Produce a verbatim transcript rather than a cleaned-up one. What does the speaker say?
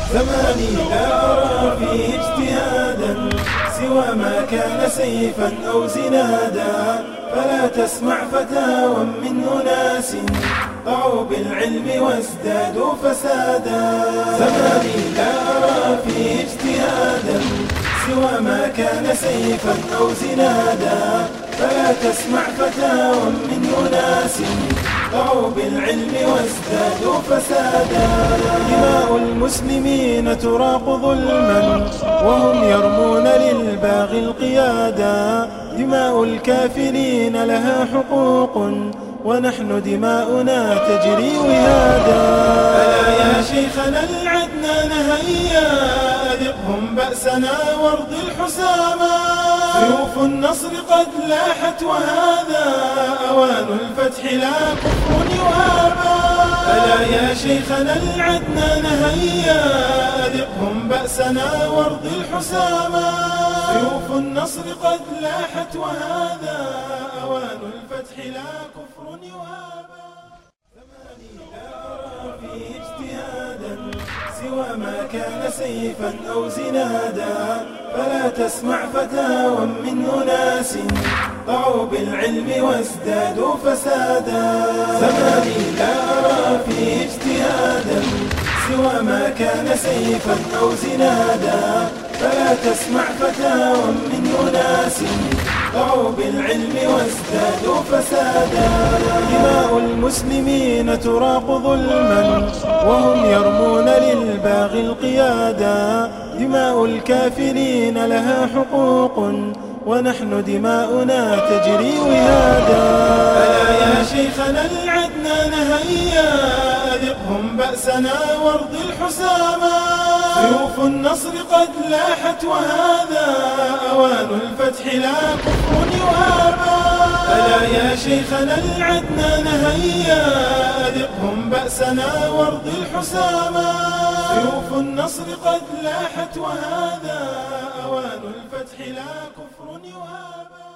زماني لا أرى فيه اجتهادا سوى ما كان سيفا أو زنادا، فلا تسمع فتاوى من أناس ضعوا بالعلم وازدادوا فسادا. زماني لا أرى فيه اجتهادا سوى ما كان سيفا أو زنادا، فلا تسمع فتاوى من أناس ضعوا بالعلم وازدادوا فسادا. دماء المسلمين تراق ظلما وهم يرمون للباغي القيادا، دماء الكافرين لها حقوق ونحن دماؤنا تجري وهادا. ألا يا شيخنا العدنان هيا أذقهم بأسنا وارض الحساما، سيوف النصر قد لاحت وهذا أوان الفتح لا كفر يهابا. ألا يا شيخنا العدنان هيا أذقهم بأسنا وارض الحساما، سيوف النصر قد لاحت وهذا أوان الفتح لا كفر يهابا. زماني لا أرى فيه اجتهادا سوى ما كان سيفا أو زنادا، فلا تسمع فتاوى من أناس ضعوا بالعلم وازدادوا فسادا. زماني لا أرى فيه اجتهادا سوى ما كان سيفا أو زنادا، فلا تسمع فتاوى من أناس ضعوا بالعلم وازدادوا فسادا. دماء المسلمين تراق ظلما وهم يرمون للباغي القيادا، دماء الكافرين لها حقوق ونحن دماؤنا تجري وهادا. ألا يا شيخنا العدنان هيا أذقهم بأسنا وارض الحساما، سيوف النصر قد لاحت وهذا أوان الفتح لا كفر يهابا. ألا يا شيخنا العدنان هيا أذقهم بأسنا وارض الحساما، سيوف النصر قد لاحت وهذا أوان الفتح لا كفر يهابا.